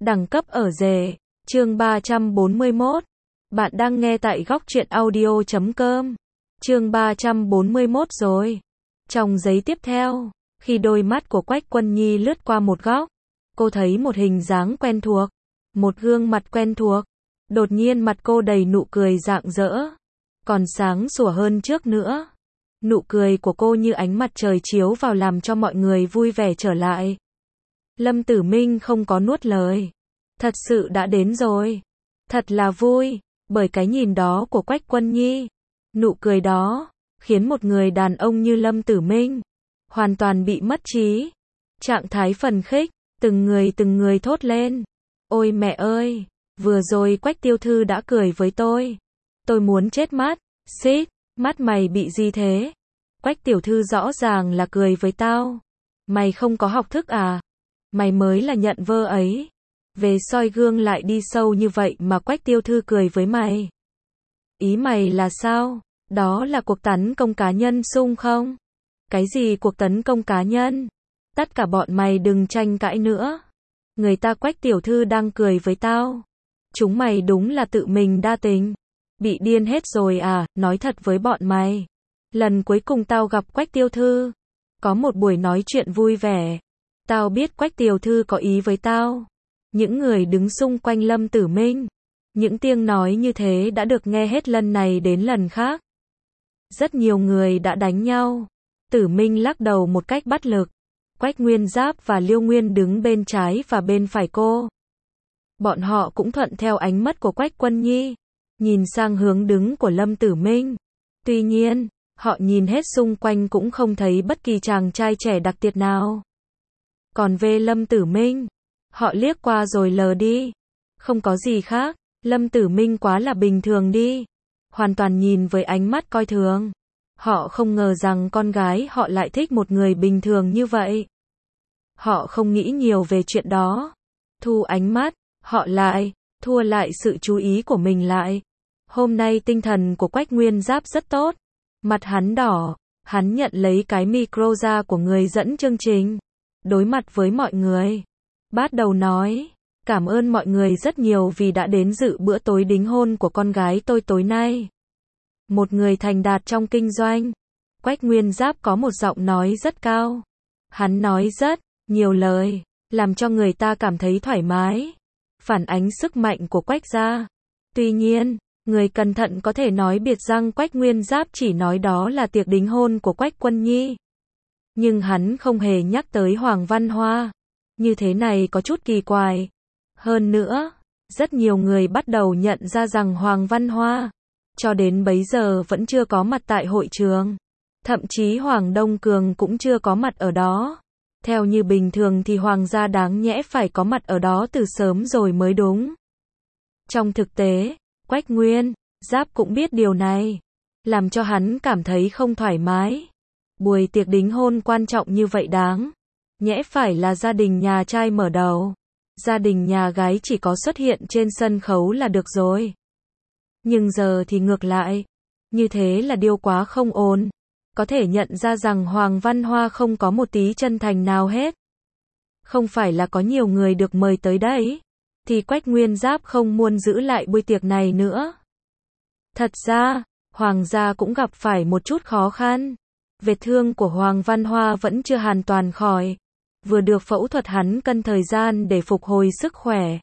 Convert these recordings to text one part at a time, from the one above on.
Đẳng cấp ở rể. Chương 341. Bạn đang nghe tại góc truyện audio.com. Chương 341 rồi. Trong giây tiếp theo, khi đôi mắt của Quách Quân Nhi lướt qua một góc, cô thấy một hình dáng quen thuộc, một gương mặt quen thuộc. Đột nhiên mặt cô đầy nụ cười rạng rỡ, còn sáng sủa hơn trước nữa. Nụ cười của cô như ánh mặt trời chiếu vào làm cho mọi người vui vẻ trở lại. Lâm Tử Minh không có nuốt lời. Thật sự đã đến rồi. Thật là vui, bởi cái nhìn đó của Quách Quân Nhi, nụ cười đó, khiến một người đàn ông như Lâm Tử Minh hoàn toàn bị mất trí. Trạng thái phấn khích, từng người thốt lên. Ôi mẹ ơi, vừa rồi Quách tiểu thư đã cười với tôi. Tôi muốn chết mất. Xít, mắt mày bị gì thế? Quách tiểu thư rõ ràng là cười với tao. Mày không có học thức à? Mày mới là nhận vơ ấy. Về soi gương lại đi sâu như vậy mà Quách tiểu thư cười với mày. Ý mày là sao? Đó là cuộc tấn công cá nhân xung không? Cái gì cuộc tấn công cá nhân? Tất cả bọn mày đừng tranh cãi nữa. Người ta Quách tiểu thư đang cười với tao. Chúng mày đúng là tự mình đa tình. Bị điên hết rồi à? Nói thật với bọn mày. Lần cuối cùng tao gặp Quách tiểu thư, có một buổi nói chuyện vui vẻ. Tao biết Quách tiểu thư có ý với tao. Những người đứng xung quanh Lâm Tử Minh, những tiếng nói như thế đã được nghe hết lần này đến lần khác. Rất nhiều người đã đánh nhau. Tử Minh lắc đầu một cách bất lực. Quách Nguyên Giáp và Liêu Nguyên đứng bên trái và bên phải cô. Bọn họ cũng thuận theo ánh mắt của Quách Quân Nhi, nhìn sang hướng đứng của Lâm Tử Minh. Tuy nhiên, họ nhìn hết xung quanh cũng không thấy bất kỳ chàng trai trẻ đặc biệt nào. Còn về Lâm Tử Minh, họ liếc qua rồi lờ đi. Không có gì khác, Lâm Tử Minh quá là bình thường đi. Hoàn toàn nhìn với ánh mắt coi thường. Họ không ngờ rằng con gái họ lại thích một người bình thường như vậy. Họ không nghĩ nhiều về chuyện đó. Thu ánh mắt, họ lại thua lại sự chú ý của mình lại. Hôm nay tinh thần của Quách Nguyên Giáp rất tốt. Mặt hắn đỏ, hắn nhận lấy cái micro ra của người dẫn chương trình. Đối mặt với mọi người, bắt đầu nói, cảm ơn mọi người rất nhiều vì đã đến dự bữa tối đính hôn của con gái tôi tối nay. Một người thành đạt trong kinh doanh. Quách Nguyên Giáp có một giọng nói rất cao. Hắn nói rất nhiều lời, làm cho người ta cảm thấy thoải mái. Phản ánh sức mạnh của Quách gia. Tuy nhiên, người cẩn thận có thể nói biệt rằng Quách Nguyên Giáp chỉ nói đó là tiệc đính hôn của Quách Quân Nhi. Nhưng hắn không hề nhắc tới Hoàng Văn Hoa. Như thế này có chút kỳ quái. Hơn nữa, rất nhiều người bắt đầu nhận ra rằng Hoàng Văn Hoa, cho đến bấy giờ vẫn chưa có mặt tại hội trường. Thậm chí Hoàng Đông Cường cũng chưa có mặt ở đó. Theo như bình thường thì Hoàng gia đáng nhẽ phải có mặt ở đó từ sớm rồi mới đúng. Trong thực tế, Quách Nguyên Giáp cũng biết điều này, làm cho hắn cảm thấy không thoải mái. Buổi tiệc đính hôn quan trọng như vậy đáng nhẽ phải là gia đình nhà trai mở đầu. Gia đình nhà gái chỉ có xuất hiện trên sân khấu là được rồi. Nhưng giờ thì ngược lại. Như thế là điều quá không ổn. Có thể nhận ra rằng Hoàng Văn Hoa không có một tí chân thành nào hết. Không phải là có nhiều người được mời tới đấy, thì Quách Nguyên Giáp không muốn giữ lại buổi tiệc này nữa. Thật ra, Hoàng gia cũng gặp phải một chút khó khăn. Vết thương của Hoàng Văn Hoa vẫn chưa hoàn toàn khỏi. Vừa được phẫu thuật hắn cần thời gian để phục hồi sức khỏe.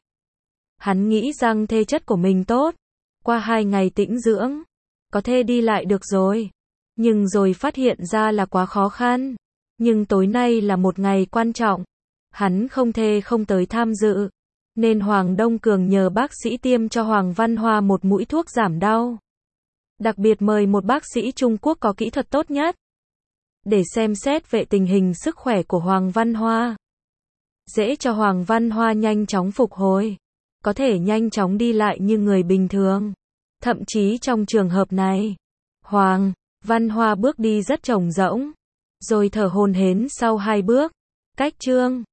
Hắn nghĩ rằng thể chất của mình tốt. Qua 2 ngày tĩnh dưỡng, có thể đi lại được rồi. Nhưng rồi phát hiện ra là quá khó khăn. Nhưng tối nay là một ngày quan trọng. Hắn không thể không tới tham dự. Nên Hoàng Đông Cường nhờ bác sĩ tiêm cho Hoàng Văn Hoa một mũi thuốc giảm đau. Đặc biệt mời một bác sĩ Trung Quốc có kỹ thuật tốt nhất để xem xét về tình hình sức khỏe của Hoàng Văn Hoa. Dễ cho Hoàng Văn Hoa nhanh chóng phục hồi. Có thể nhanh chóng đi lại như người bình thường. Thậm chí trong trường hợp này, Hoàng Văn Hoa bước đi rất trống rỗng, rồi thở hổn hển sau 2 bước. Cách chương